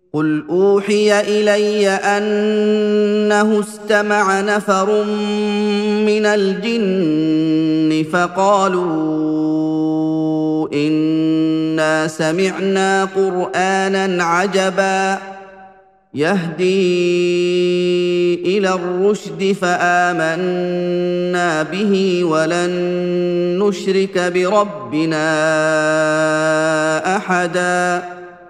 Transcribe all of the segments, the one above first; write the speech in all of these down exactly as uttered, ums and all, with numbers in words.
قل اوحي الي انه استمع نفر من الجن فقالوا انا سمعنا قرانا عجبا يهدي الى الرشد فامنا به ولن نشرك بربنا احدا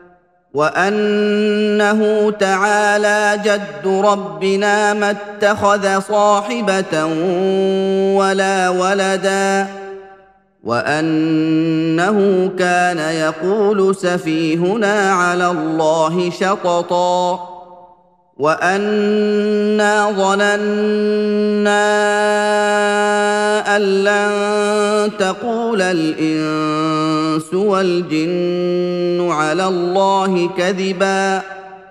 وانه تعالى جد ربنا ما اتخذ صاحبه ولا ولدا وانه كان يقول سفيهنا على الله شططا وَأَنَّا ظَنَنَّا أَن لَّن تَقُولَ الْإِنسُ وَالْجِنُّ عَلَى اللَّهِ كَذِبًا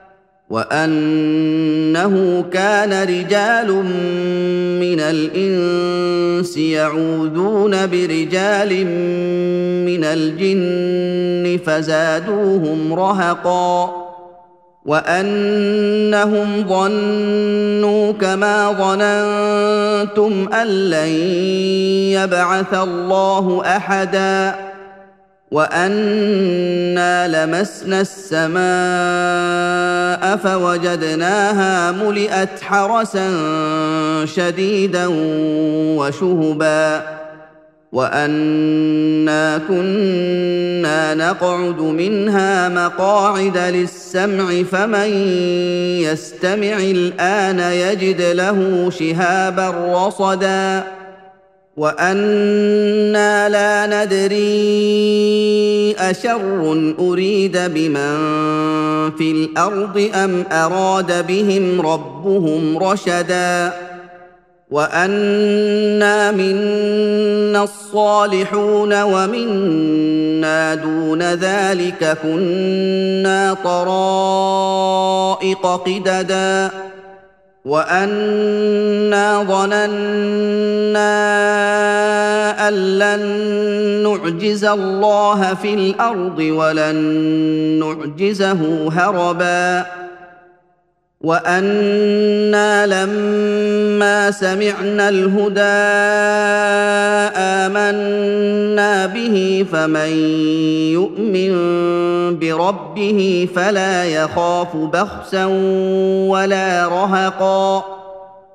وَأَنَّهُ كَانَ رِجَالٌ مِّنَ الْإِنسِ يَعُوذُونَ بِرِجَالٍ مِّنَ الْجِنِّ فَزَادُوهُمْ رَهَقًا وَأَنَّهُمْ ظَنُّوا كَمَا ظَنَنتُمْ أَن لَّن يَبْعَثَ اللَّهُ أَحَدًا وَأَنَّا لَمَسْنَا السَّمَاءَ فَوَجَدْنَاهَا مُلِئَتْ حَرَسًا شَدِيدًا وَشُهُبًا وَأَنَّا كُنَّا نَقْعُدُ مِنْهَا مَقَاعِدَ لِلسَّمْعِ فَمَن يَسْتَمِعِ الْآنَ يَجِدْ لَهُ شِهَابًا رَّصَدًا وَأَنَّا لَا نَدْرِي أَشَرٌّ أُرِيدَ بِمَن فِي الْأَرْضِ أَمْ أَرَادَ بِهِمْ رَبُّهُمْ رَشَدًا وَأَنَّا مِنَّا الصَّالِحُونَ وَمِنَّا دُونَ ذَلِكَ كُنَّا طَرَائِقَ قِدَدًا وَأَنَّا ظَنَنَّا أَن لَّن نُّعْجِزَ اللَّهَ فِي الْأَرْضِ وَلَن نُّعْجِزَهُ هَرَبًا وَأَنَّا لَمَّا سَمِعْنَا الْهُدَىٰ آمَنَّا بِهِ فَمَن يُؤْمِن بِرَبِّهِ فَلَا يَخَافُ بَخْسًا وَلَا رَهَقًا